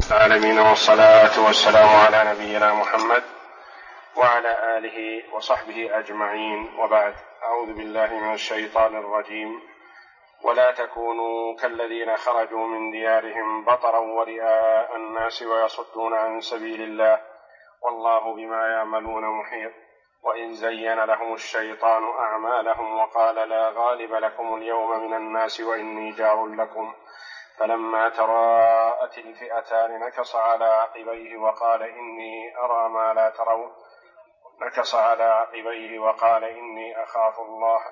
العالمين، والصلاة والسلام على نبينا محمد وعلى آله وصحبه أجمعين، وبعد. أعوذ بالله من الشيطان الرجيم. ولا تكونوا كالذين خرجوا من ديارهم بطرا ورئاء الناس ويصدون عن سبيل الله والله بما يعملون محيط. وإذ زين لهم الشيطان أعمالهم وقال لا غالب لكم اليوم من الناس وإني جار لكم فلما تراءت الفئتان نكص على عقبيه وقال إني أرى ما لا ترون نكص على عقبيه وقال إني أخاف الله.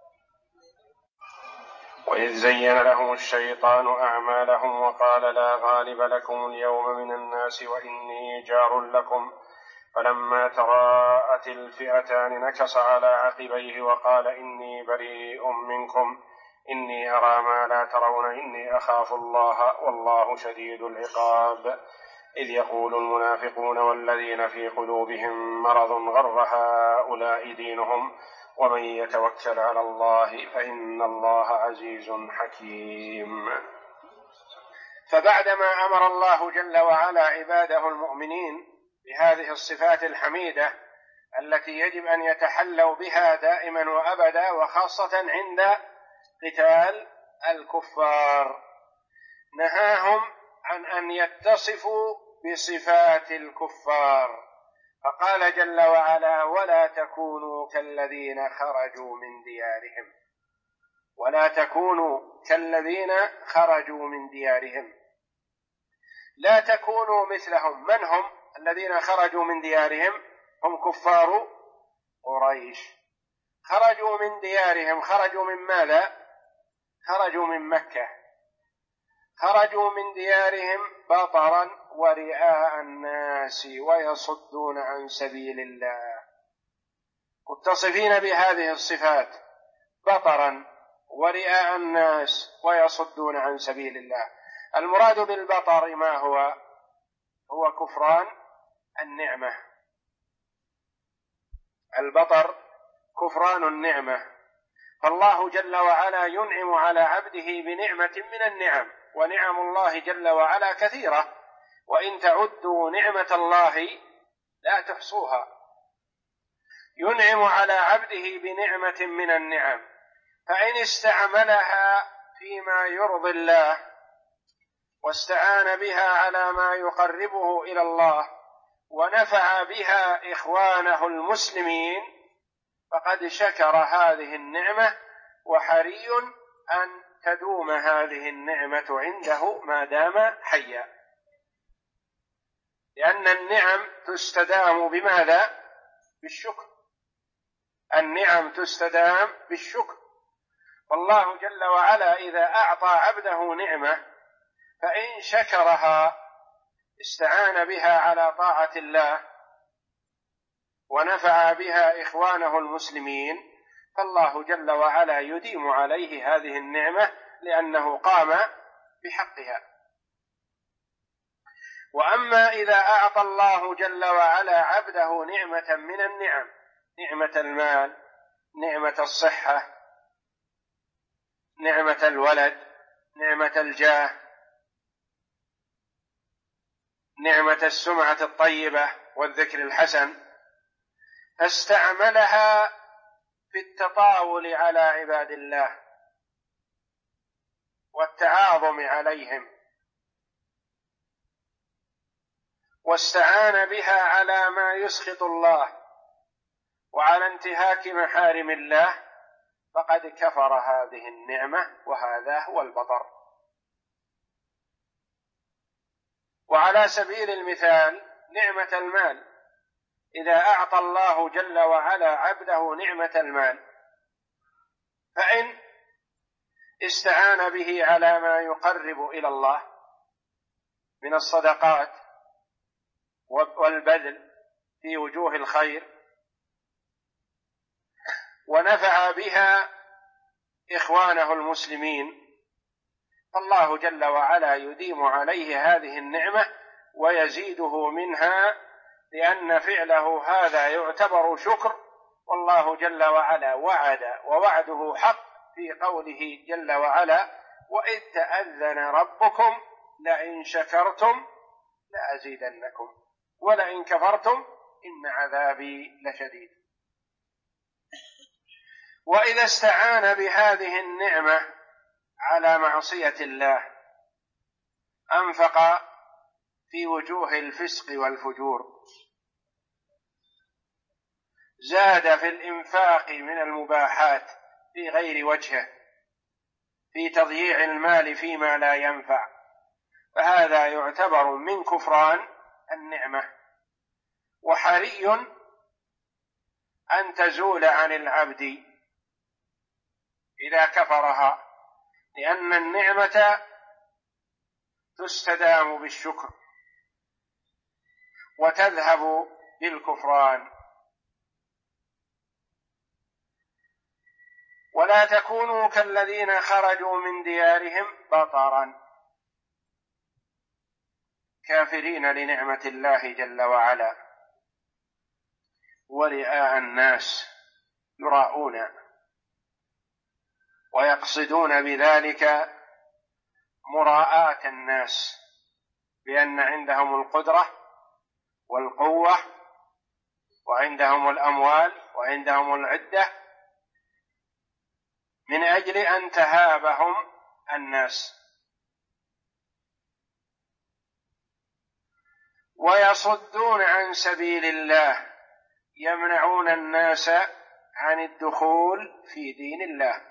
وإذ زين لهم الشيطان أعمالهم وقال لا غالب لكم اليوم من الناس وإني جار لكم فلما تراءت الفئتان نكص على عقبيه وقال إني بريء منكم إني أرى ما لا ترون إني أخاف الله والله شديد العقاب. إذ يقول المنافقون والذين في قلوبهم مرض غر هؤلاء دينهم ومن يتوكل على الله فإن الله عزيز حكيم. فبعدما أمر الله جل وعلا عباده المؤمنين بهذه الصفات الحميدة التي يجب أن يتحلوا بها دائما وأبدا، وخاصة عند قتال الكفار، نهاهم عن أن يتصفوا بصفات الكفار، فقال جل وعلا ولا تكونوا كالذين خرجوا من ديارهم. ولا تكونوا كالذين خرجوا من ديارهم، لا تكونوا مثلهم. من هم الذين خرجوا من ديارهم؟ هم كفار قريش. خرجوا من ديارهم، خرجوا من ماذا؟ خرجوا من مكة، خرجوا من ديارهم بطرا ورئاء الناس ويصدون عن سبيل الله، متصفين بهذه الصفات: بطرا ورئاء الناس ويصدون عن سبيل الله. المراد بالبطر ما هو؟ هو كفران النعمة. البطر كفران النعمة. فالله جل وعلا ينعم على عبده بنعمة من النعم، ونعم الله جل وعلا كثيرة، وإن تعدوا نعمة الله لا تحصوها. ينعم على عبده بنعمة من النعم، فإن استعملها فيما يرضي الله واستعان بها على ما يقربه إلى الله ونفع بها إخوانه المسلمين فقد شكر هذه النعمة، وحري أن تدوم هذه النعمة عنده ما دام حيا، لأن النعم تستدام بماذا؟ بالشكر. النعم تستدام بالشكر. والله جل وعلا إذا أعطى عبده نعمة فإن شكرها استعان بها على طاعة الله ونفع بها إخوانه المسلمين، فالله جل وعلا يديم عليه هذه النعمة لأنه قام بحقها. وأما إذا أعطى الله جل وعلا عبده نعمة من النعم، نعمة المال، نعمة الصحة، نعمة الولد، نعمة الجاه، نعمة السمعة الطيبة والذكر الحسن، فاستعملها في التطاول على عباد الله والتعاظم عليهم، واستعان بها على ما يسخط الله وعلى انتهاك محارم الله، فقد كفر هذه النعمة، وهذا هو البطر. وعلى سبيل المثال نعمة المال، إذا أعطى الله جل وعلا عبده نعمة المال فإن استعان به على ما يقرب إلى الله من الصدقات والبذل في وجوه الخير ونفع بها إخوانه المسلمين، فالله جل وعلا يديم عليه هذه النعمة ويزيده منها، لأن فعله هذا يعتبر شكر. والله جل وعلا وعد، ووعده حق، في قوله جل وعلا وإذ تأذن ربكم لئن شكرتم لأزيدنكم ولئن كفرتم إن عذابي لشديد. وإذا استعان بهذه النعمة على معصية الله أنفق في وجوه الفسق والفجور، زاد في الإنفاق من المباحات في غير وجهه، في تضييع المال فيما لا ينفع، فهذا يعتبر من كفران النعمة، وحري أن تزول عن العبد إذا كفرها، لأن النعمة تستدام بالشكر وتذهب بالكفران. ولا تكونوا كالذين خرجوا من ديارهم بطرا كافرين لنعمة الله جل وعلا ورئاء الناس، يراءون ويقصدون بذلك مراءاة الناس بأن عندهم القدرة والقوة وعندهم الأموال وعندهم العدة، من أجل أن تهابهم الناس. ويصدون عن سبيل الله، يمنعون الناس عن الدخول في دين الله،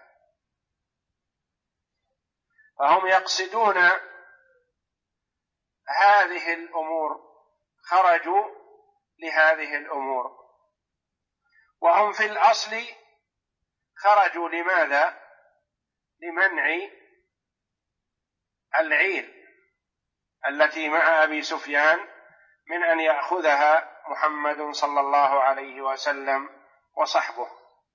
فهم يقصدون هذه الأمور، خرجوا لهذه الأمور، وهم في الأصل خرجوا لماذا؟ لمنع العير التي مع أبي سفيان من أن يأخذها محمد صلى الله عليه وسلم وصحبه.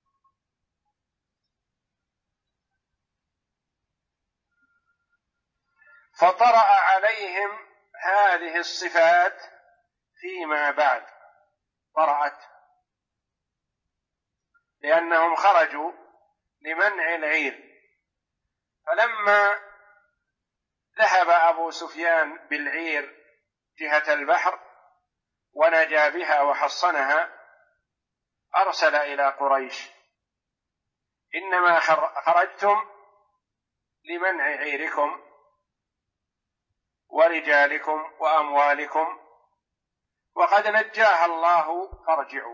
فطرأ عليهم هذه الصفات فيما بعد، طرأت لأنهم خرجوا لمنع العير، فلما ذهب أبو سفيان بالعير جهة البحر ونجا بها وحصنها، أرسل إلى قريش: إنما خرجتم لمنع عيركم ورجالكم وأموالكم وقد نجاها الله فارجعوا.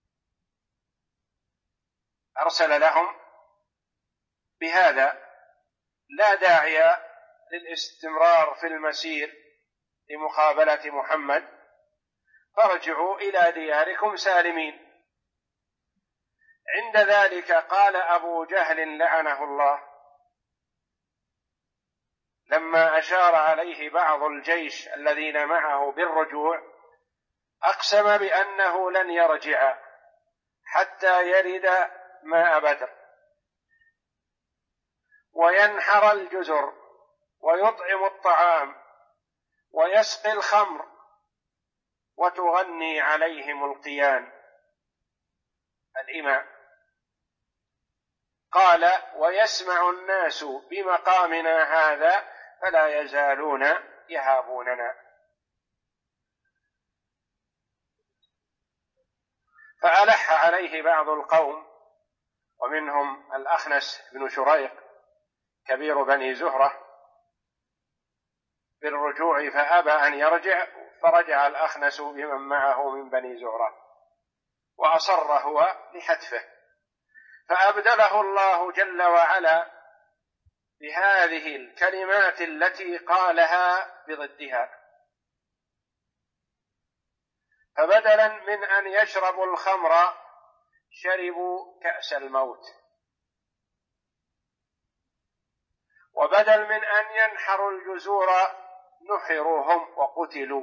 أرسل لهم بهذا، لا داعي للاستمرار في المسير لمقابلة محمد، فارجعوا إلى دياركم سالمين. عند ذلك قال أبو جهل لعنه الله لما أشار عليه بعض الجيش الذين معه بالرجوع، أقسم بأنه لن يرجع حتى يرد ماء بدر وينحر الجزر ويطعم الطعام ويسقي الخمر وتغني عليهم القيان الإماء. قال: ويسمع الناس بمقامنا هذا فلا يزالون يهابوننا. فألح عليه بعض القوم، ومنهم الأخنس بن شريق كبير بني زهرة، بالرجوع، فأبى أن يرجع، فرجع الأخنس بمن معه من بني زهرة، وأصر هو لحتفه، فأبدله الله جل وعلا بهذه الكلمات التي قالها بضدها، فبدلا من أن يشربوا الخمر شربوا كأس الموت، وبدل من أن ينحروا الجزور نحروا هم وقتلوا،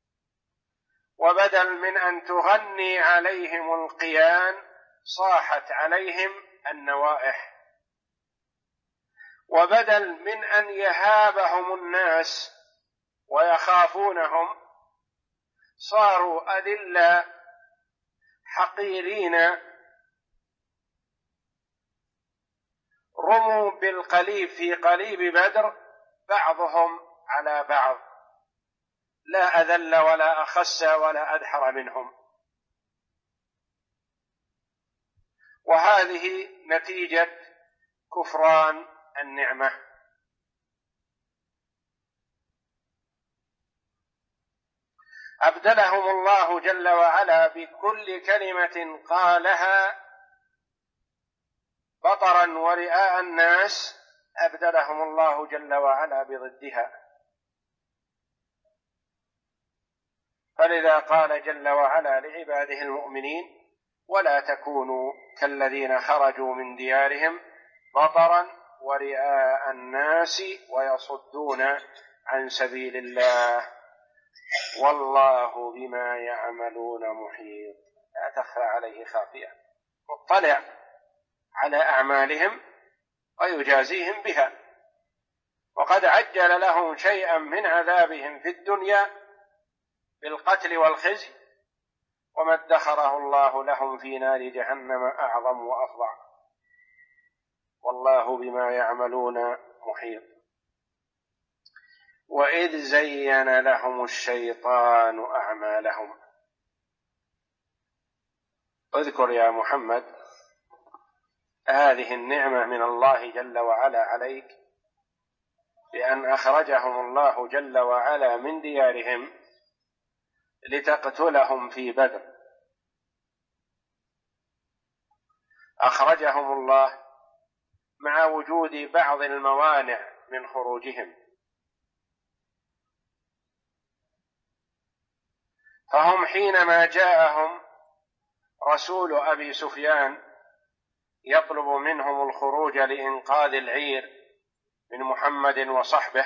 وبدل من أن تغني عليهم القيان صاحت عليهم النوائح، وبدل من أن يهابهم الناس ويخافونهم صاروا أذلة حقيرين، رموا بالقليب في قليب بدر بعضهم على بعض، لا أذل ولا أخس ولا أدحر منهم. وهذه نتيجة كفران النعمة. أبدلهم الله جل وعلا بكل كلمة قالها بطرا ورئاء الناس، أبدلهم الله جل وعلا بضدها. فلذا قال جل وعلا لعباده المؤمنين: ولا تكونوا كالذين خرجوا من ديارهم بطرا ورئاء الناس ويصدون عن سبيل الله والله بما يعملون محيط. لا تخفى عليه خافية، مطلع على أعمالهم ويجازيهم بها، وقد عجل لهم شيئا من عذابهم في الدنيا بالقتل والخزي، وما ادخره الله لهم في نار جهنم أعظم وأفظع، والله بما يعملون محيط. وإذ زين لهم الشيطان أعمالهم. اذكر يا محمد هذه النعمة من الله جل وعلا عليك، بأن أخرجهم الله جل وعلا من ديارهم لتقتلهم في بدر. أخرجهم الله مع وجود بعض الموانع من خروجهم، فهم حينما جاءهم رسول أبي سفيان يطلب منهم الخروج لإنقاذ العير من محمد وصحبه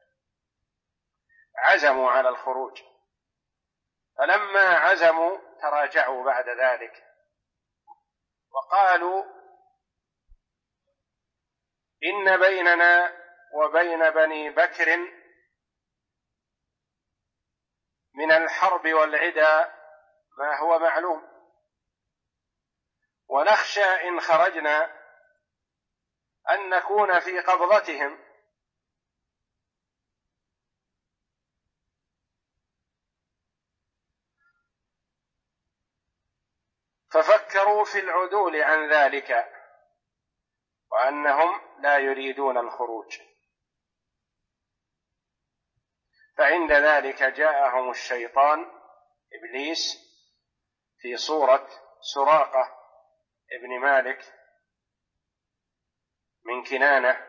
عزموا على الخروج، فلما عزموا تراجعوا بعد ذلك وقالوا: إن بيننا وبين بني بكر من الحرب والعدى ما هو معلوم، ونخشى إن خرجنا أن نكون في قبضتهم، ففكروا في العدول عن ذلك وأنهم لا يريدون الخروج. فعند ذلك جاءهم الشيطان إبليس في صورة سراقة ابن مالك من كنانة،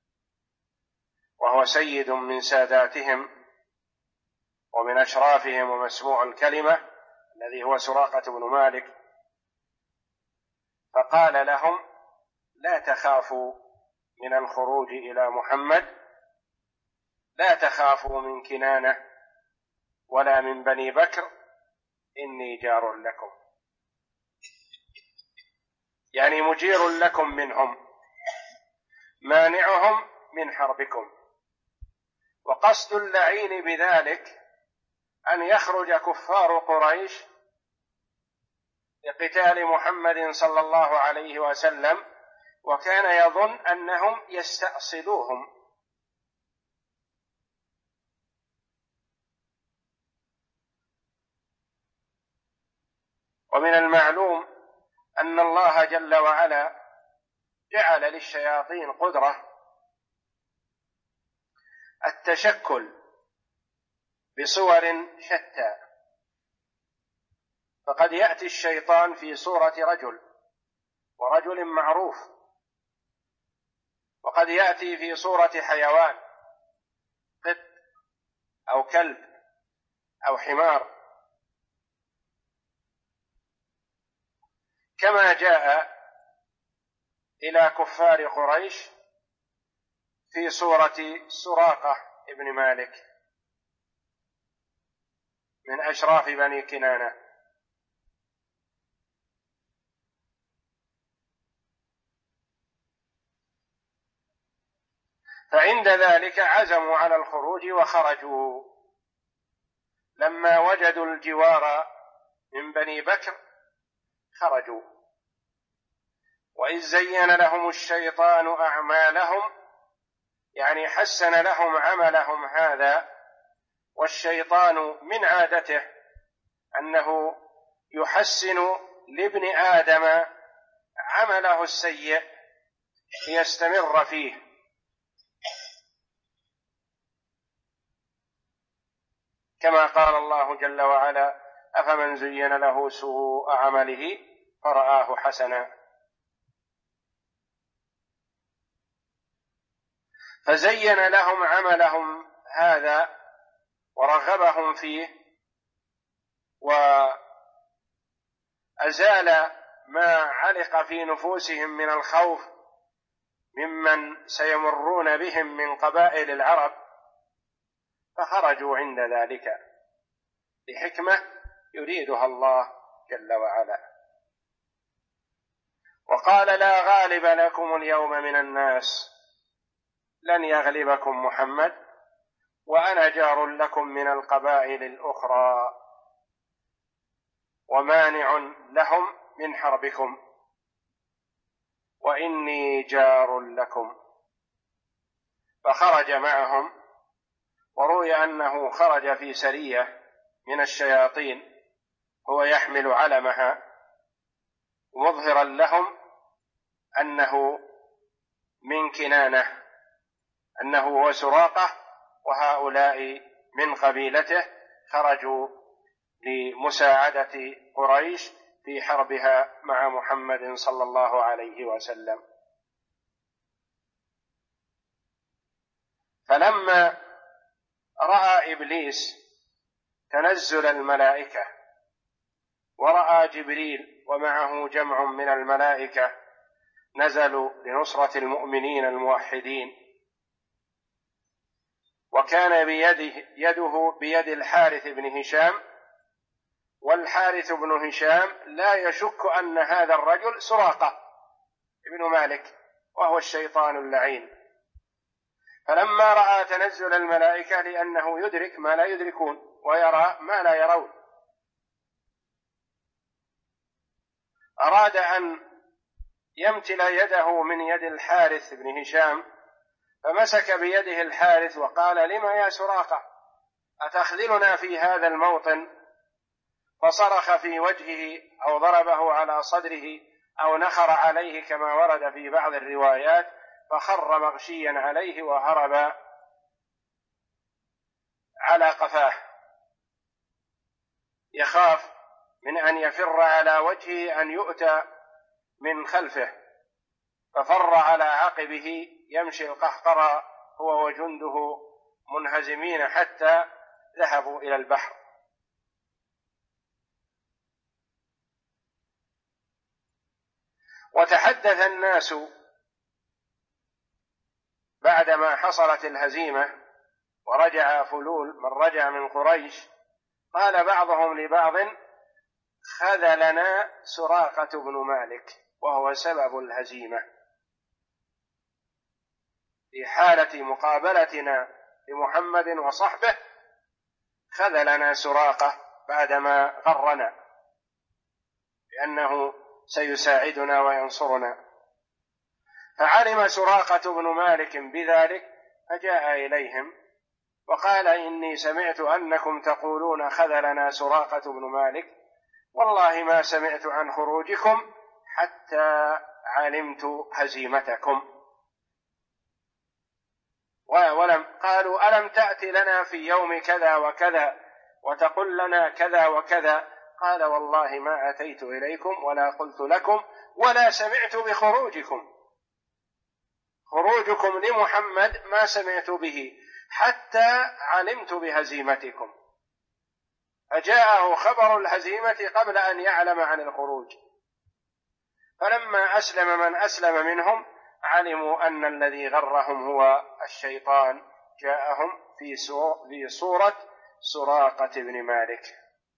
وهو سيد من ساداتهم ومن أشرافهم ومسموع الكلمة، الذي هو سراقة بن مالك، فقال لهم: لا تخافوا من الخروج إلى محمد، لا تخافوا من كنانة ولا من بني بكر، إني جار لكم، يعني مجير لكم منهم، مانعهم من حربكم. وقصد اللعين بذلك أن يخرج كفار قريش لقتال محمد صلى الله عليه وسلم، وكان يظن أنهم يستأصلوهم. ومن المعلوم أن الله جل وعلا جعل للشياطين قدرة التشكل بصور شتى، فقد يأتي الشيطان في صورة رجل ورجل معروف، وقد يأتي في صورة حيوان قط أو كلب أو حمار، كما جاء إلى كفار قريش في صورة سراقة ابن مالك من أشراف بني كنانة. فعند ذلك عزموا على الخروج وخرجوا. لما وجدوا الجوار من بني بكر خرجوا. وإذ زين لهم الشيطان أعمالهم، يعني حسن لهم عملهم هذا والشيطان من عادته أنه يحسن لابن آدم عمله السيء ليستمر فيه، كما قال الله جل وعلا: أفمن زين له سوء عمله فرآه حسنا. فزين لهم عملهم هذا ورغبهم فيه، وأزال ما علق في نفوسهم من الخوف ممن سيمرون بهم من قبائل العرب، فخرجوا عند ذلك لحكمة يريدها الله جل وعلا. وقال: لا غالب لكم اليوم من الناس، لن يغلبكم محمد، وأنا جار لكم من القبائل الأخرى ومانع لهم من حربكم، وإني جار لكم. فخرج معهم، وروي أنه خرج في سرية من الشياطين هو يحمل علمها مظهرا لهم أنه من كنانة، أنه هو سراقة وهؤلاء من قبيلته، خرجوا لمساعدة قريش في حربها مع محمد صلى الله عليه وسلم. فلما رأى إبليس تنزل الملائكة ورأى جبريل ومعه جمع من الملائكة نزلوا لنصرة المؤمنين الموحدين، وكان يده بيد الحارث بن هشام، والحارث بن هشام لا يشك أن هذا الرجل سراقة ابن مالك وهو الشيطان اللعين. فلما رأى تنزل الملائكة، لأنه يدرك ما لا يدركون ويرى ما لا يرون، أراد أن يمتل يده من يد الحارث بن هشام، فمسك بيده الحارث وقال: لما يا سراقة أتخذلنا في هذا الموطن؟ فصرخ في وجهه أو ضربه على صدره أو نخر عليه كما ورد في بعض الروايات، فخر مغشيا عليه وهرب على قفاه يخاف من أن يفر على وجهه أن يؤتى من خلفه، ففر على عقبه يمشي القهقرى هو وجنده منهزمين حتى ذهبوا إلى البحر. وتحدث الناس بعدما حصلت الهزيمة ورجع فلول من رجع من قريش، قال بعضهم لبعض: خذلنا سراقة بن مالك وهو سبب الهزيمة. في حالة مقابلتنا لمحمد وصحبه خذلنا سراقة بعدما غرنا لأنه سيساعدنا وينصرنا. فعلم سراقة بن مالك بذلك فجاء إليهم وقال: إني سمعت أنكم تقولون خذلنا سراقة بن مالك، والله ما سمعت عن خروجكم حتى علمت هزيمتكم. قالوا: ألم تأتي لنا في يوم كذا وكذا وتقل لنا كذا وكذا؟ قال: والله ما أتيت إليكم ولا قلت لكم ولا سمعت بخروجكم، خروجكم لمحمد ما سمعت به حتى علمت بهزيمتكم. فجاءه خبر الهزيمة قبل أن يعلم عن الخروج. فلما أسلم من أسلم منهم علموا أن الذي غرهم هو الشيطان، جاءهم في صورة سراقة بن مالك.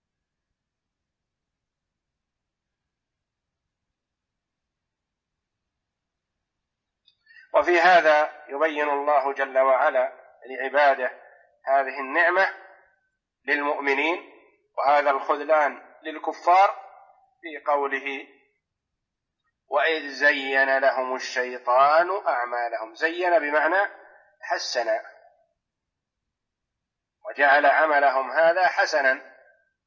وفي هذا يبين الله جل وعلا لعباده هذه النعمة للمؤمنين وهذا الخذلان للكفار في قوله: وإذ زين لهم الشيطان أعمالهم. زين بمعنى حسن، وجعل عملهم هذا حسنا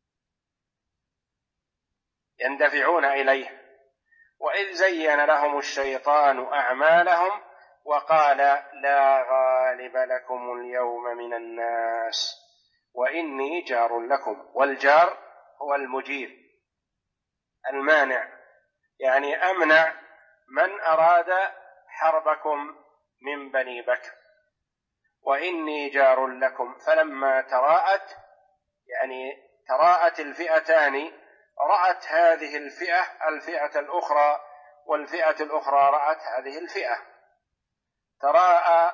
يندفعون إليه. وإذ زين لهم الشيطان أعمالهم وقال لا غالب لكم اليوم من الناس وإني جار لكم. والجار هو المجير المانع، يعني أمنع من أراد حربكم من بني بكر. وإني جار لكم، فلما تراءت، يعني تراءت الفئتان، رأت هذه الفئة الأخرى، والفئة الأخرى رأت هذه الفئة، تراءى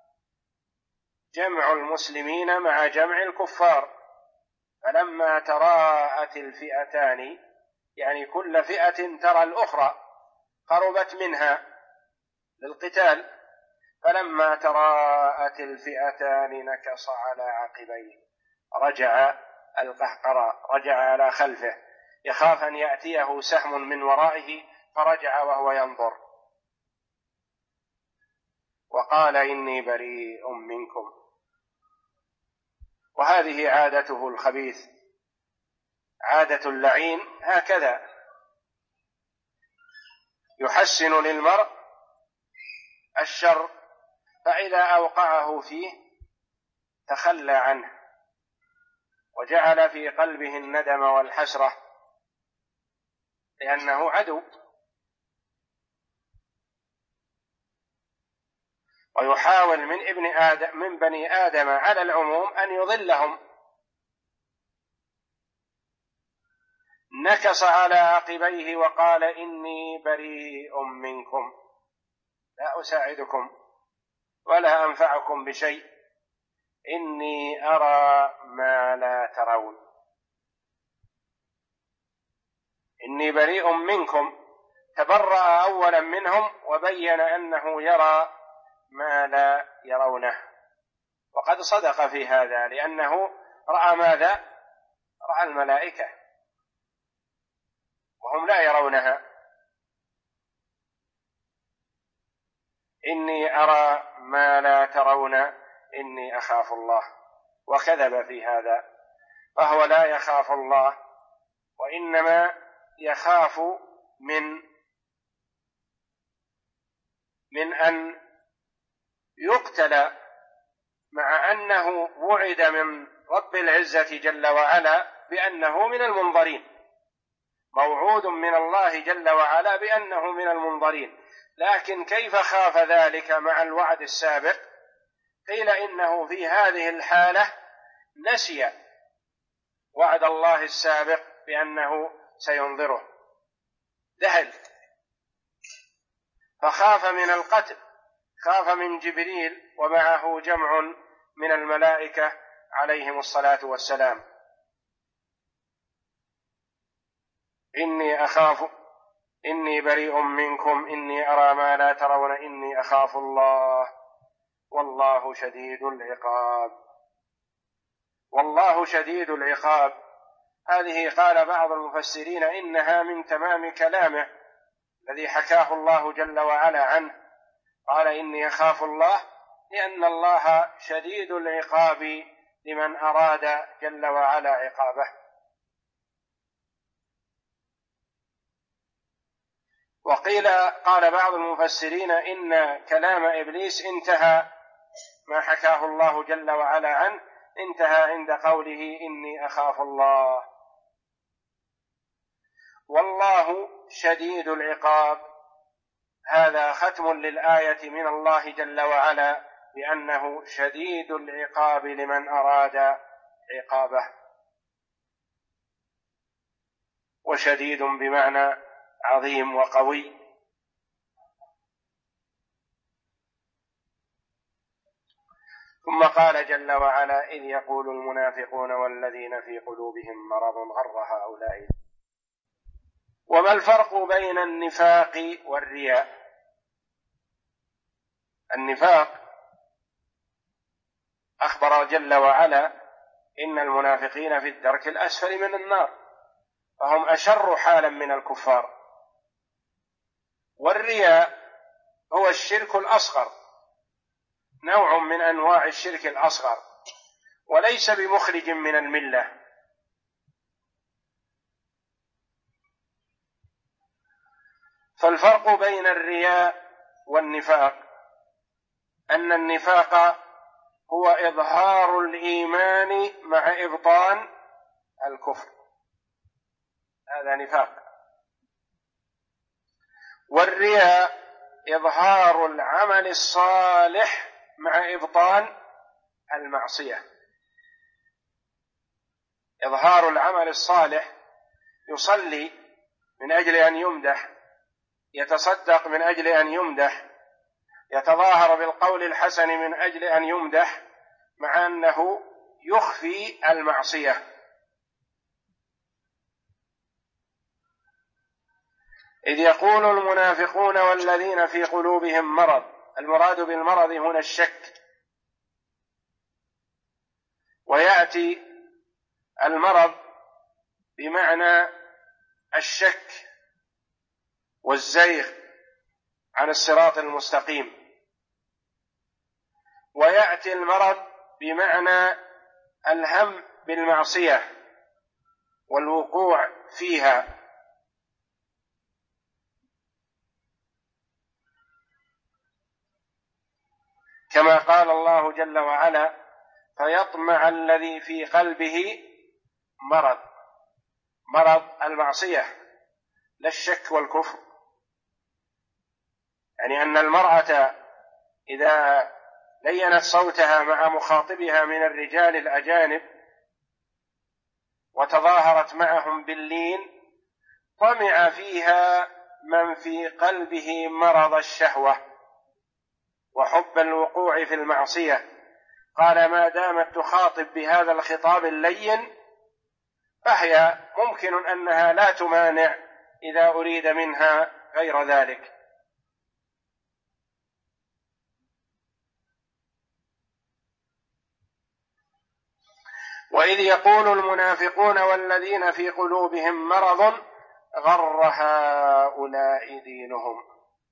جمع المسلمين مع جمع الكفار. فلما تراءت الفئتان، يعني كل فئة ترى الأخرى قربت منها للقتال، فلما تراءت الفئتان نكص على عقبيه، رجع القهقرى، رجع على خلفه يخاف أن يأتيه سهم من ورائه، فرجع وهو ينظر وقال إني بريء منكم. وهذه عادته الخبيث، عادة اللعين هكذا، يحسن للمرء الشر، فإذا أوقعه فيه تخلى عنه وجعل في قلبه الندم والحسرة لأنه عدو. ويحاول من بني آدم على العموم أن يضلهم. نكص على عقبيه وقال إني بريء منكم، لا أساعدكم ولا أنفعكم بشيء، إني أرى ما لا ترون. إني بريء منكم، تبرأ أولا منهم وبين أنه يرى ما لا يرونه، وقد صدق في هذا، لأنه رأى ماذا؟ رأى الملائكة وهم لا يرونها. إني أرى ما لا ترون إني أخاف الله، وكذب في هذا، فهو لا يخاف الله، وإنما يخاف من أن يقتل، مع أنه وعد من رب العزة جل وعلا بأنه من المنظرين، موعود من الله جل وعلا بأنه من المنظرين، لكن كيف خاف ذلك مع الوعد السابق؟ قيل إنه في هذه الحالة نسي وعد الله السابق بأنه سينظره، ذهل فخاف من القتل، خاف من جبريل ومعه جمع من الملائكة عليهم الصلاة والسلام. إني أخاف، إني بريء منكم إني أرى ما لا ترون إني أخاف الله والله شديد العقاب. والله شديد العقاب، هذه قال بعض المفسرين إنها من تمام كلامه الذي حكاه الله جل وعلا عنه، قال إني أخاف الله لأن الله شديد العقاب لمن أراد جل وعلا عقابه. وقيل قال بعض المفسرين إن كلام إبليس انتهى، ما حكاه الله جل وعلا عنه انتهى عند قوله إني أخاف الله. والله شديد العقاب، هذا ختم للآية من الله جل وعلا بأنه شديد العقاب لمن أراد عقابه. وشديد بمعنى عظيم وقوي. ثم قال جل وعلا إذ يقول المنافقون والذين في قلوبهم مرض غر هؤلاء. وما الفرق بين النفاق والرياء؟ النفاق أخبر جل وعلا إن المنافقين في الدرك الأسفل من النار، فهم أشر حالا من الكفار. والرياء هو الشرك الأصغر، نوع من أنواع الشرك الأصغر، وليس بمخرج من الملة. فالفرق بين الرياء والنفاق أن النفاق هو إظهار الإيمان مع إبطان الكفر، هذا نفاق. والرياء إظهار العمل الصالح مع إبطان المعصية. إظهار العمل الصالح، يصلي من أجل أن يمدح، يتصدق من أجل أن يمدح، يتظاهر بالقول الحسن من أجل أن يمدح، مع أنه يخفي المعصية. إذ يقول المنافقون والذين في قلوبهم مرض، المراد بالمرض هنا الشك، ويأتي المرض بمعنى الشك والزيغ عن الصراط المستقيم، ويأتي المرض بمعنى الهم بالمعصية والوقوع فيها، كما قال الله جل وعلا: فيطمع الذي في قلبه مرض. مرض المعصية لا الشك والكفر. يعني أن المرأة إذا لينت صوتها مع مخاطبها من الرجال الأجانب وتظاهرت معهم باللين، طمع فيها من في قلبه مرض الشهوة وحب الوقوع في المعصية. قال: ما دامت تخاطب بهذا الخطاب اللين فهي ممكن أنها لا تمانع إذا أريد منها غير ذلك. وإذ يقول المنافقون والذين في قلوبهم مرض غر هؤلاء دينهم.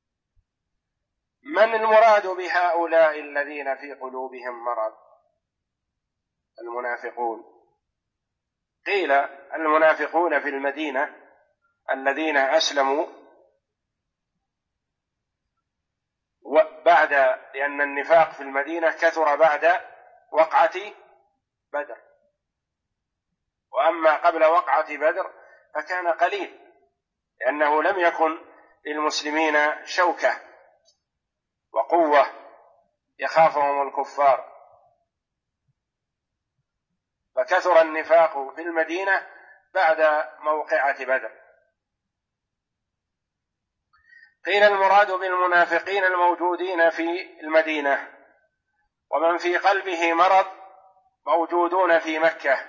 من المراد بهؤلاء الذين في قلوبهم مرض؟ المنافقون. قيل المنافقون في المدينة الذين أسلموا بعد، لأن النفاق في المدينة كثر بعد وقعة بدر، وأما قبل وقعة بدر فكان قليل، لأنه لم يكن للمسلمين شوكة وقوة يخافهم الكفار، فكثر النفاق في المدينة بعد موقعة بدر. قيل المراد بالمنافقين الموجودين في المدينة، ومن في قلبه مرض موجودون في مكة.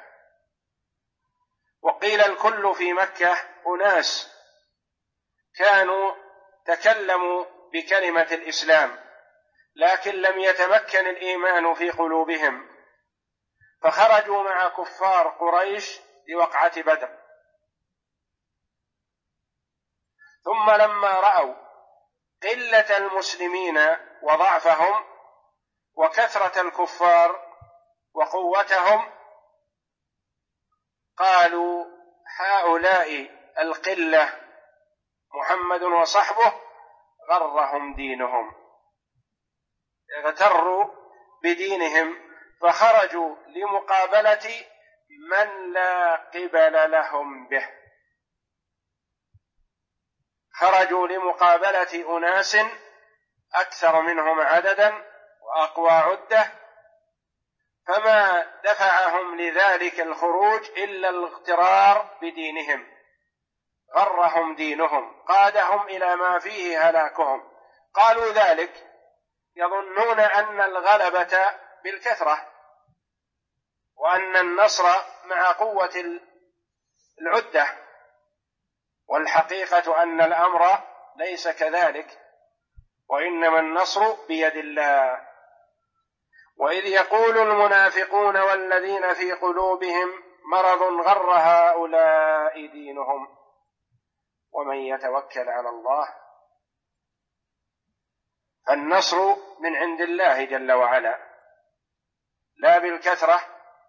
وقيل الكل في مكة أناس كانوا تكلموا بكلمة الإسلام لكن لم يتمكن الإيمان في قلوبهم، فخرجوا مع كفار قريش لوقعة بدر، ثم لما رأوا قلة المسلمين وضعفهم وكثرة الكفار وقوتهم قالوا: هؤلاء القلة محمد وصحبه غرهم دينهم، اغتروا بدينهم فخرجوا لمقابلة من لا قبل لهم به. خرجوا لمقابلة أناس أكثر منهم عددا وأقوى عدة، فما دفعهم لذلك الخروج إلا الاغترار بدينهم. غرهم دينهم، قادهم إلى ما فيه هلاكهم. قالوا ذلك يظنون أن الغلبة بالكثرة وأن النصر مع قوة العدة، والحقيقة أن الأمر ليس كذلك، وإنما النصر بيد الله. وإذ يقول المنافقون والذين في قلوبهم مرض غر هؤلاء دينهم ومن يتوكل على الله فالنصر من عند الله جل وعلا، لا بالكثرة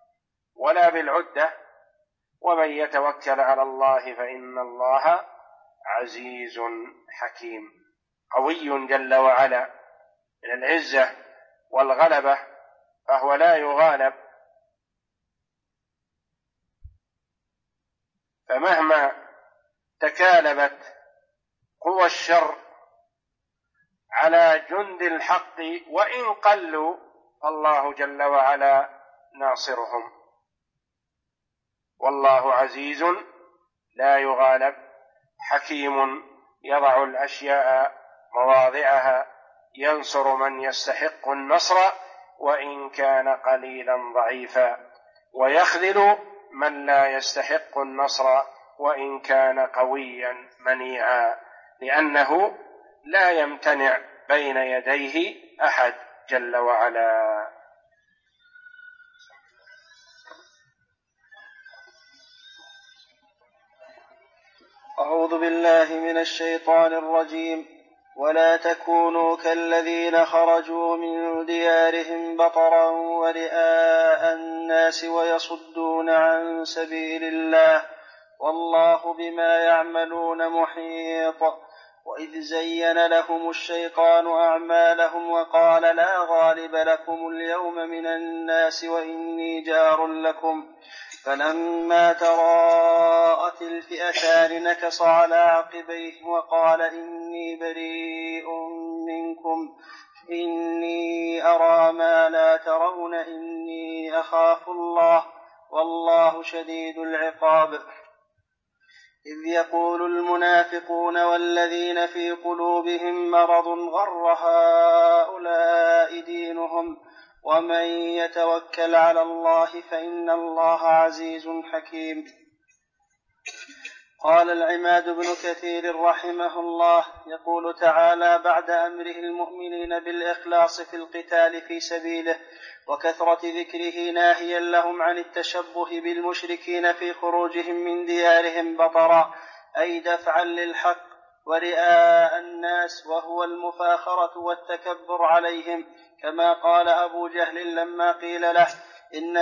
ولا بالعدة. ومن يتوكل على الله فإن الله عزيز حكيم. قوي جل وعلا من العزة والغلبة، فهو لا يغالب، فمهما تكالبت قوى الشر على جند الحق وإن قلوا فالله جل وعلا ناصرهم. والله عزيز لا يغالب، حكيم يضع الأشياء مواضعها، ينصر من يستحق النصر وإن كان قليلا ضعيفا، ويخذل من لا يستحق النصر وإن كان قويا منيعا، لأنه لا يمتنع بين يديه أحد جل وعلا. أعوذ بالله من الشيطان الرجيم. ولا تكونوا كالذين خرجوا من ديارهم بطرا ورئاء الناس ويصدون عن سبيل الله والله بما يعملون محيط. وإذ زين لهم الشيطان أعمالهم وقال لا غالب لكم اليوم من الناس وإني جار لكم، فلما تراءت الفئتان نكص على عقبيه وقال إني بريء منكم إني أرى ما لا ترون إني أخاف الله والله شديد العقاب. إذ يقول المنافقون والذين في قلوبهم مرض غر هؤلاء دينهم ومن يتوكل على الله فإن الله عزيز حكيم. قال العماد بن كثير رحمه الله يقول تعالى بعد أمره المؤمنين بالإخلاص في القتال في سبيله وكثرة ذكره ناهيا لهم عن التشبه بالمشركين في خروجهم من ديارهم بطرا أي دفعا للحق ورئاء الناس وهو المفاخرة والتكبر عليهم، كما قال أبو جهل لما قيل له إن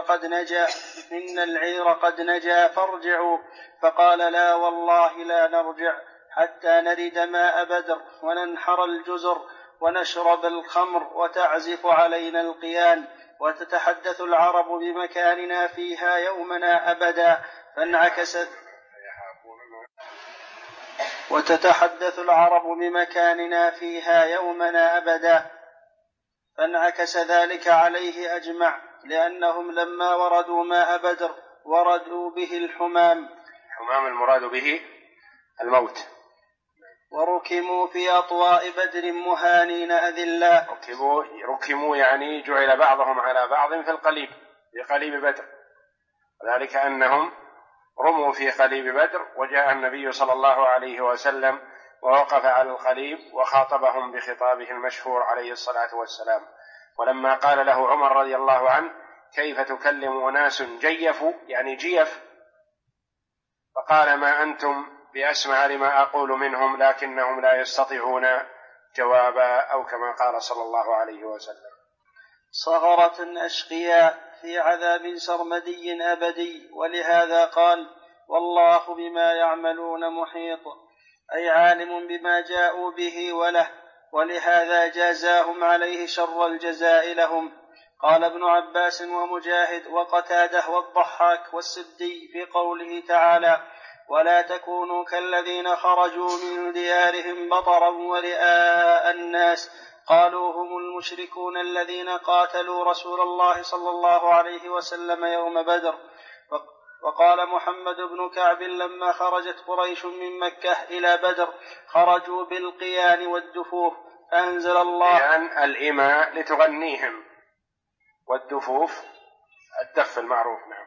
العير قد نجا فارجعوا، فقال لا والله لا نرجع حتى نرد ماء بدر وننحر الجزر ونشرب الخمر وتعزف علينا القيان وتتحدث العرب بمكاننا فيها يومنا أبدا فانعكس ذلك عليه أجمع، لأنهم لما وردوا ماء بدر وردوا به الحمام المراد به الموت، وركموا في أطواء بدر مهانين أذلاء. ركموا يعني جعل بعضهم على بعض في القليب، في قليب بدر، وذلك أنهم رموا في قليب بدر، وجاء النبي صلى الله عليه وسلم ووقف على القليب وخاطبهم بخطابه المشهور عليه الصلاة والسلام. ولما قال له عمر رضي الله عنه كيف تكلم أناس جيفوا يعني جيف، فقال ما أنتم بأسمع لما أقول منهم لكنهم لا يستطيعون جوابا، أو كما قال صلى الله عليه وسلم. صغرة أشقياء في عذاب سرمدي أبدي، ولهذا قال والله بما يعملون محيط، أي عالم بما جاءوا به وله، ولهذا جازاهم عليه شر الجزاء لهم. قال ابن عباس ومجاهد وقتاده والضحاك والسدي في قوله تعالى ولا تكونوا كالذين خرجوا من ديارهم بطرا ورئاء الناس، قالوا هم المشركون الذين قاتلوا رسول الله صلى الله عليه وسلم يوم بدر. وقال محمد بن كعب لما خرجت قريش من مكة إلى بدر خرجوا بالقيان والدفوف، فأنزل الله قيان الإماء لتغنيهم، والدفوف الدف المعروف. نعم.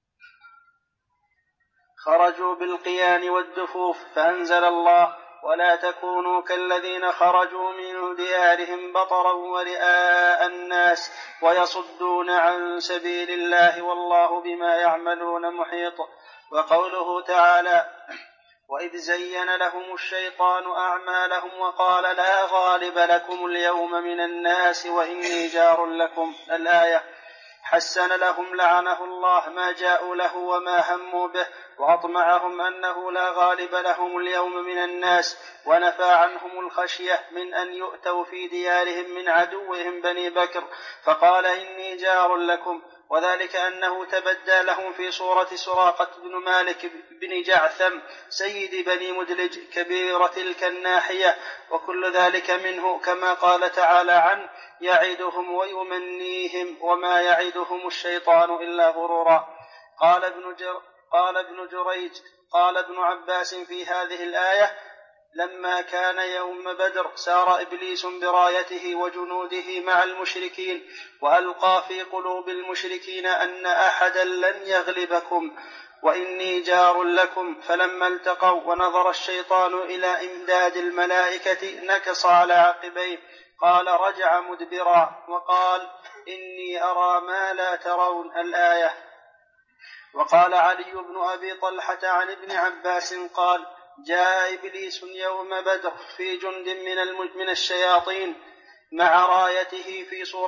خرجوا بالقيان والدفوف، فأنزل الله ولا تكونوا كالذين خرجوا من ديارهم بطرا ورئاء الناس ويصدون عن سبيل الله والله بما يعملون محيط. وقوله تعالى وإذ زين لهم الشيطان أعمالهم وقال لا غالب لكم اليوم من الناس وإني جار لكم، الآية، حسن لهم لعنه الله ما جاءوا له وما هموا به، وأطمعهم أنه لا غالب لهم اليوم من الناس، ونفى عنهم الخشية من أن يؤتوا في ديارهم من عدوهم بني بكر، فقال إني جار لكم، وذلك أنه تبدى لهم في صورة سراقة بن مالك بن جعثم سيد بني مدلج كبيرة تلك الناحية، وكل ذلك منه كما قال تعالى عنه يعدهم ويمنيهم وما يعدهم الشيطان إلا غرورا. قال ابن جريج قال ابن عباس في هذه الآية: لما كان يوم بدر سار إبليس برايته وجنوده مع المشركين، وألقى في قلوب المشركين أن أحدا لن يغلبكم وإني جار لكم، فلما التقوا ونظر الشيطان إلى إمداد الملائكة نكص على عقبيه، قال رجع مدبرا وقال إني أرى ما لا ترون الآية. وقال علي بن أبي طلحة عن ابن عباس قال: جاء إبليس يوم بدر في جند من الشياطين معه رايته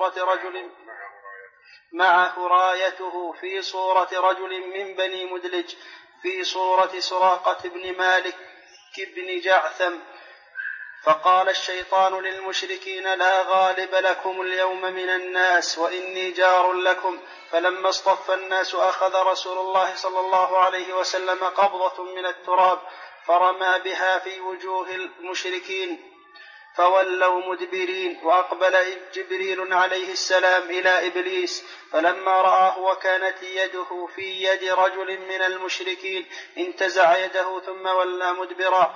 في صورة رجل من بني مدلج في صورة سراقة بن مالك بن جعثم، فقال الشيطان للمشركين: لا غالب لكم اليوم من الناس وإني جار لكم. فلما اصطف الناس أخذ رسول الله صلى الله عليه وسلم قبضة من التراب فرمى بها في وجوه المشركين فولوا مدبرين، وأقبل جبريل عليه السلام إلى إبليس، فلما رآه وكانت يده في يد رجل من المشركين انتزع يده ثم ولى مدبرا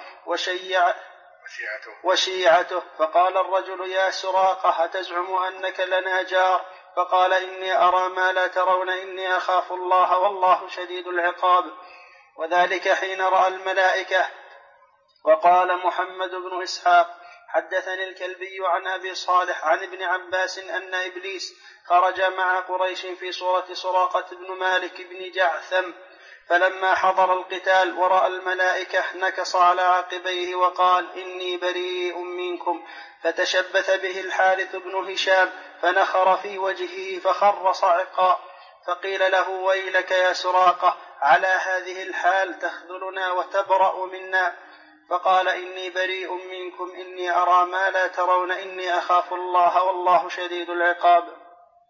وشيعته، فقال الرجل: يا سراقة، أتزعم أنك لنا جار؟ فقال: إني أرى ما لا ترون، إني أخاف الله والله شديد العقاب. وذلك حين رأى الملائكة. وقال محمد بن إسحاق: حدثني الكلبي عن أبي صالح عن ابن عباس أن إبليس خرج مع قريش في صورة سراقة بن مالك بن جعثم، فلما حضر القتال ورأى الملائكة نكص على عقبيه وقال: إني بريء منكم، فتشبث به الحارث بن هشام فنخر في وجهه فخر صعقا، فقيل له: ويلك يا سراقة، على هذه الحال تخذلنا وتبرأ منا؟ فقال: إني بريء منكم، إني أرى ما لا ترون، إني أخاف الله والله شديد العقاب.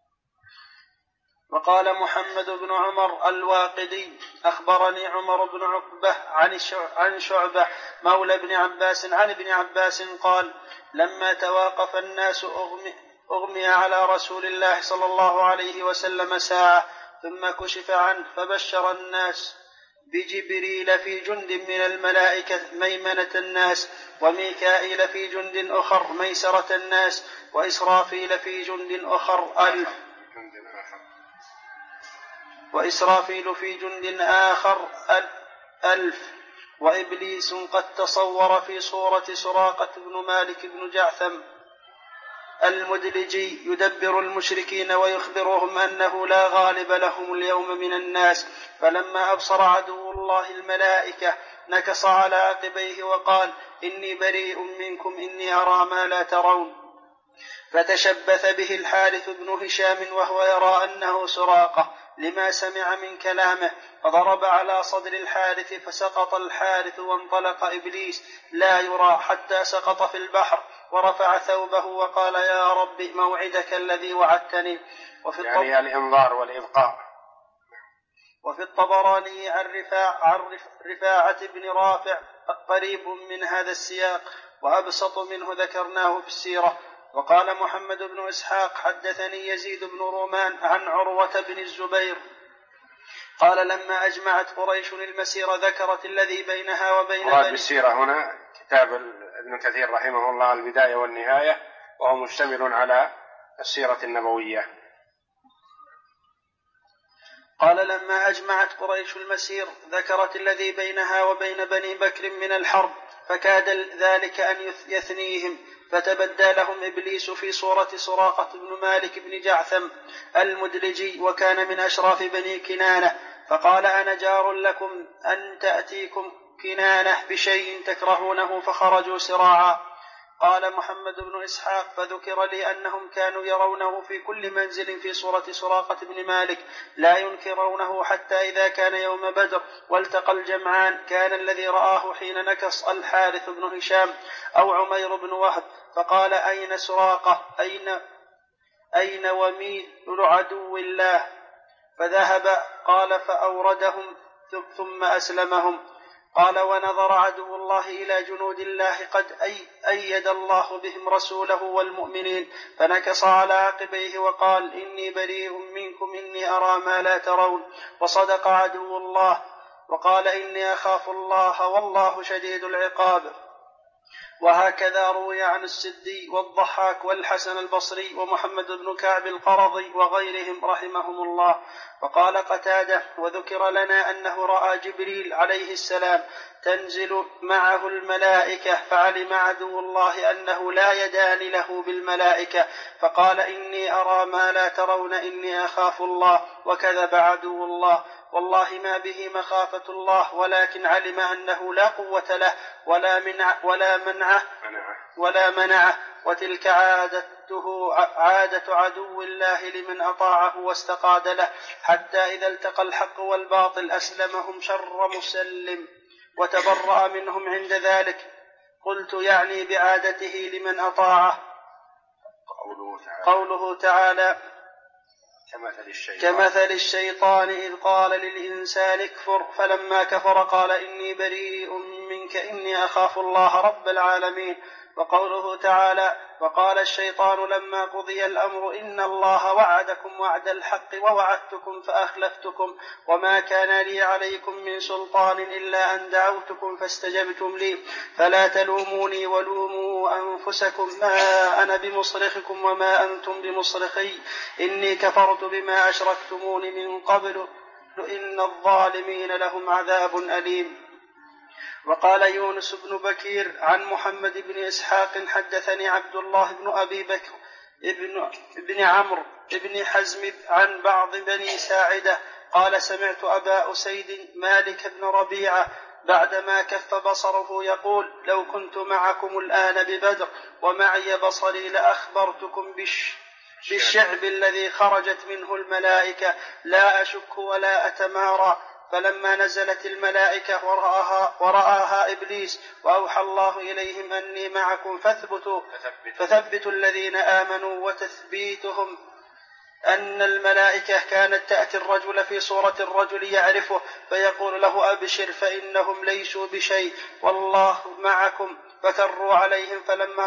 وقال محمد بن عمر الواقدي: أخبرني عمر بن عقبة عن شعبة مولى ابن عباس عن ابن عباس قال: لما توقف الناس أغمي على رسول الله صلى الله عليه وسلم ساعة ثم كشف عنه، فبشر الناس بجبريل في جند من الملائكة ميمنة الناس، وميكائيل في جند أخر ميسرة الناس، وإسرافيل في جند آخر ألف، وإبليس قد تصور في صورة سراقة بن مالك بن جعثم المدلجي يدبر المشركين ويخبرهم أنه لا غالب لهم اليوم من الناس. فلما أبصر عدو الله الملائكة نكص على عقبيه وقال: إني بريء منكم، إني أرى ما لا ترون. فتشبث به الحارث بن هشام وهو يرى أنه سراقة لما سمع من كلامه، فضرب على صدر الحارث فسقط الحارث، وانطلق إبليس لا يرى حتى سقط في البحر، ورفع ثوبه وقال: يا رب، موعدك الذي وعدتني. يعني الإنظار والإبقاء. وفي الطبراني عن رفاعة بن رافع قريب من هذا السياق وأبسط منه ذكرناه في السيرة. وقال محمد بن إسحاق: حدثني يزيد بن رومان عن عروة بن الزبير قال: لما أجمعت قريش المسير ذكرت الذي بينها وبين مراد بالسيرة هنا كتاب ابن كثير رحمه الله البداية والنهاية، وهو مشتمل على السيرة النبوية. قال: لما أجمعت قريش المسير ذكرت الذي بينها وبين بني بكر من الحرب، فكاد ذلك أن يثنيهم، فتبدى لهم إبليس في صورة سراقة بن مالك بن جعثم المدلجي، وكان من أشراف بني كنانة، فقال: أنا جار لكم أن تأتيكم كنانة بشيء تكرهونه، فخرجوا سراعا. قال محمد بن إسحاق: فذكر لي أنهم كانوا يرونه في كل منزل في صورة سراقة بن مالك لا ينكرونه، حتى إذا كان يوم بدر والتقى الجمعان كان الذي رآه حين نكص الحارث بن هشام أو عمير بن وهب، فقال: أين سراقة؟ أين وميل عدو الله؟ فذهب. قال: فأوردهم ثم أسلمهم. قال: ونظر عدو الله إلى جنود الله قد أيد الله بهم رسوله والمؤمنين، فنكص على عقبيه وقال: إني بريء منكم إني أرى ما لا ترون. وصدق عدو الله وقال: إني أخاف الله والله شديد العقاب. وهكذا روي عن السدي والضحاك والحسن البصري ومحمد بن كعب القرظي وغيرهم رحمهم الله. وقال قتادة: وذكر لنا أنه رأى جبريل عليه السلام تنزل معه الملائكة، فعلم عدو الله أنه لا يدان له بالملائكة، فقال: إني أرى ما لا ترون إني أخاف الله. وكذب عدو الله، والله ما به مخافة الله، ولكن علم أنه لا قوة له ولا منعه. وتلك عادة عدو الله لمن أطاعه واستقاد له، حتى إذا التقى الحق والباطل أسلمهم شر مسلم وتبرأ منهم عند ذلك. قلت: يعني بعادته لمن أطاعه. قوله تعالى: كمثل الشيطان إذ قال للإنسان اكفر فلما كفر قال: إني بريء منك إني أخاف الله رب العالمين. وقوله تعالى: وقال الشيطان لما قضي الأمر إن الله وعدكم وعد الحق ووعدتكم فأخلفتكم وما كان لي عليكم من سلطان إلا أن دعوتكم فاستجبتم لي فلا تلوموني ولوموا أنفسكم ما أنا بمصرخكم وما أنتم بمصرخي إني كفرت بما أشركتمون من قبل إن الظالمين لهم عذاب أليم. وقال يونس بن بكير عن محمد بن إسحاق: حدثني عبد الله بن أبي بكر ابن عمرو بن حزم عن بعض بني ساعدة قال: سمعت أبا أسيد مالك بن ربيعة بعدما كف بصره يقول: لو كنت معكم الآن ببدر ومعي بصري لأخبرتكم بالشعب الذي خرجت منه الملائكة لا أشك ولا أتمارى. فلما نزلت الملائكة ورآها إبليس وأوحى الله إليهم أني معكم فثبتوا الذين آمنوا. وتثبيتهم أن الملائكة كانت تأتي الرجل في صورة الرجل يعرفه فيقول له: أبشر فإنهم ليسوا بشيء والله معكم. فكروا عليهم فلما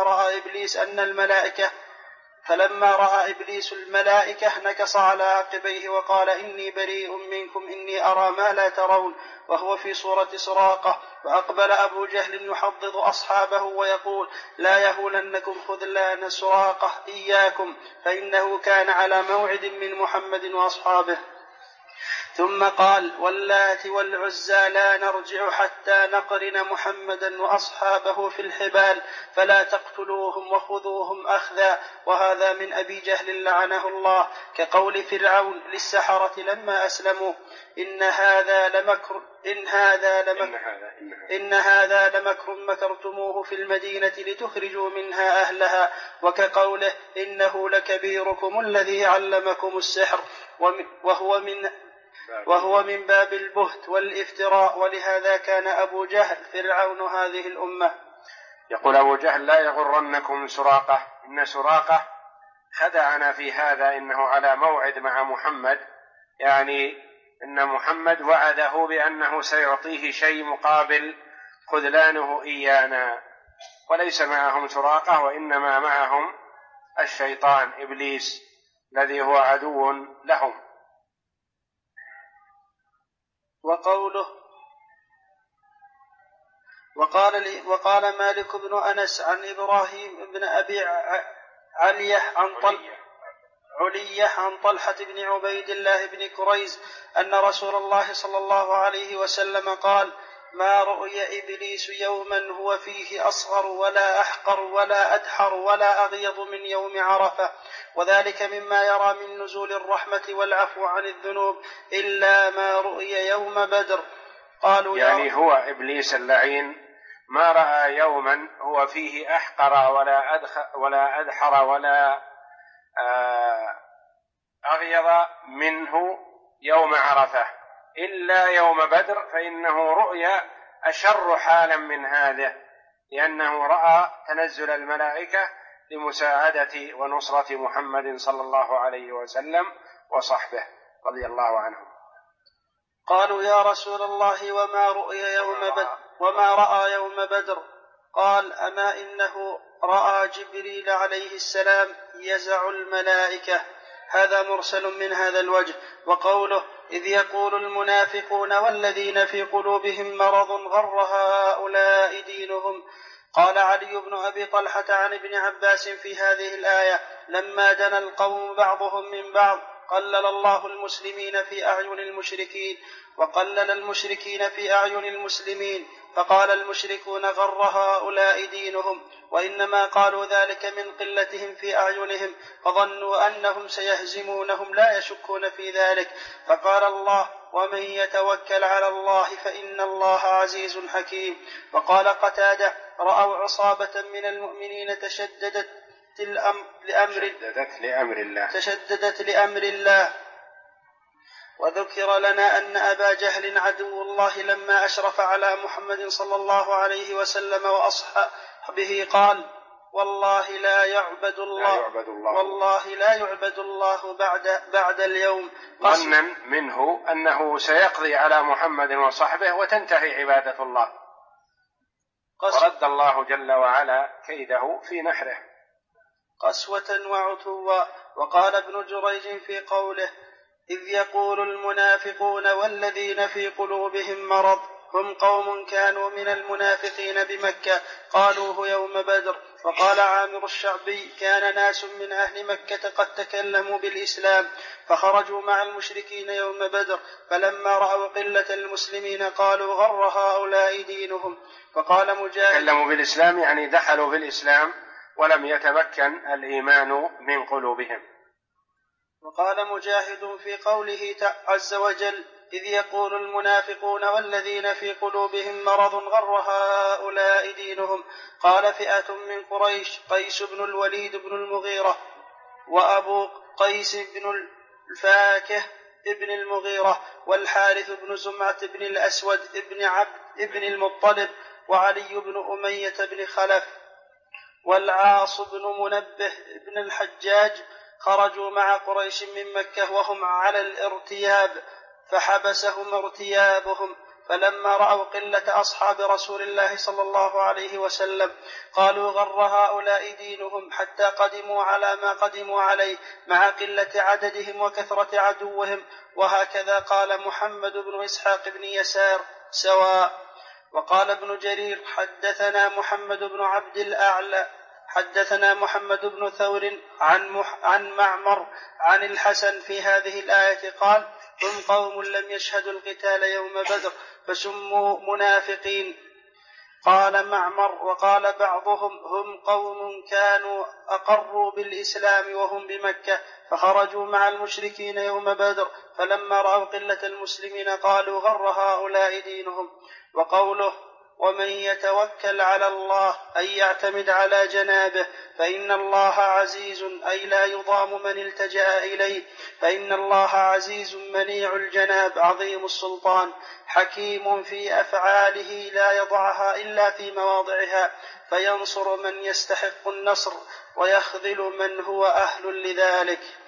رأى إبليس الملائكة نكص على عقبيه وقال: إني بريء منكم إني أرى ما لا ترون، وهو في صورة سراقة. وأقبل أبو جهل يحضض أصحابه ويقول: لا يهولنكم خذلان سراقة إياكم، فإنه كان على موعد من محمد وأصحابه. ثم قال: واللات والعزى لا نرجع حتى نقرن محمدا وأصحابه في الحبال فلا تقتلوهم وخذوهم أخذا. وهذا من أبي جهل لعنه الله، كقول فرعون للسحرة لما أسلموا: إن هذا لمكر مكرتموه في المدينة لتخرجوا منها أهلها. وكقوله: إنه لكبيركم الذي علمكم السحر، وهو من باب البهت والافتراء. ولهذا كان أبو جهل فرعون هذه الأمة. يقول أبو جهل: لا يغرنكم سراقة، إن سراقة خدعنا في هذا، إنه على موعد مع محمد، يعني إن محمد وعده بأنه سيعطيه شيء مقابل خذلانه إيانا، وليس معهم سراقة، وإنما معهم الشيطان إبليس الذي هو عدو لهم. وقال مالك بن أنس عن إبراهيم بن أبي علية عن طلحة بن عبيد الله بن كريز أن رسول الله صلى الله عليه وسلم قال: ما رؤي إبليس يوما هو فيه أصغر ولا أحقر ولا أدحر ولا أغيض من يوم عرفة، وذلك مما يرى من نزول الرحمة والعفو عن الذنوب، إلا ما رؤي يوم بدر. قالوا: يعني هو إبليس اللعين ما رأى يوما هو فيه أحقر ولا أدحر ولا أغيظ منه يوم عرفة إلا يوم بدر، فإنه رؤيا أشر حالا من هذا، لأنه رأى تنزل الملائكة لمساعدة ونصرة محمد صلى الله عليه وسلم وصحبه رضي الله عنهم. قالوا يا رسول الله وما رأى يوم بدر؟ قال أما إنه رأى جبريل عليه السلام يزع الملائكة. هذا مرسل من هذا الوجه. وقوله إذ يقول المنافقون والذين في قلوبهم مرض غر هؤلاء دينهم. قال علي بن أبي طلحة عن ابن عباس في هذه الآية لما دنا القوم بعضهم من بعض قلل الله المسلمين في أعين المشركين وقلل المشركين في أعين المسلمين، فقال المشركون غر هؤلاء دينهم، وإنما قالوا ذلك من قلتهم في أعينهم فظنوا أنهم سيهزمونهم لا يشكون في ذلك. فقال الله ومن يتوكل على الله فإن الله عزيز حكيم. وقال قتادة رأوا عصابة من المؤمنين تشددت لأمر الله. وذكر لنا أن أبا جهل عدو الله لما أشرف على محمد صلى الله عليه وسلم وأصحابه قال والله لا يعبد الله بعد اليوم، ظنا منه أنه سيقضي على محمد وصحبه وتنتهي عبادة الله، ورد الله جل وعلا كيده في نحره قسوة وعتوا. وقال ابن جريج في قوله إذ يقول المنافقون والذين في قلوبهم مرض هم قوم كانوا من المنافقين بمكة قالوه يوم بدر. وقال عامر الشعبي كان ناس من أهل مكة قد تكلموا بالإسلام فخرجوا مع المشركين يوم بدر، فلما رأوا قلة المسلمين قالوا غر هؤلاء دينهم. فقال مجاهد تكلموا بالإسلام يعني دخلوا بالإسلام ولم يتمكن الإيمان من قلوبهم. وقال مجاهد في قوله عز وجل إذ يقول المنافقون والذين في قلوبهم مرض غر هؤلاء دينهم قال فئة من قريش قيس بن الوليد بن المغيرة وأبو قيس بن الفاكه ابن المغيرة والحارث بن زمعة بن الأسود ابن عبد ابن المطلب وعلي بن أمية بن خلف والعاص بن منبه بن الحجاج خرجوا مع قريش من مكة وهم على الارتياب فحبسهم ارتيابهم، فلما رأوا قلة أصحاب رسول الله صلى الله عليه وسلم قالوا غر هؤلاء دينهم حتى قدموا على ما قدموا عليه مع قلة عددهم وكثرة عدوهم. وهكذا قال محمد بن إسحاق بن يسار سواء. وقال ابن جرير حدثنا محمد بن عبد الأعلى حدثنا محمد بن ثور عن معمر عن الحسن في هذه الآية قال هم قوم لم يشهدوا القتال يوم بدر فسموا منافقين. قال معمر وقال بعضهم هم قوم كانوا أقروا بالإسلام وهم بمكة فخرجوا مع المشركين يوم بدر فلما رأوا قلة المسلمين قالوا غر هؤلاء دينهم. وقوله ومن يتوكل على الله أي يعتمد على جنابه فإن الله عزيز أي لا يضام من التجأ إليه، فإن الله عزيز منيع الجناب عظيم السلطان حكيم في أفعاله لا يضعها إلا في مواضعها فينصر من يستحق النصر ويخذل من هو أهل لذلك.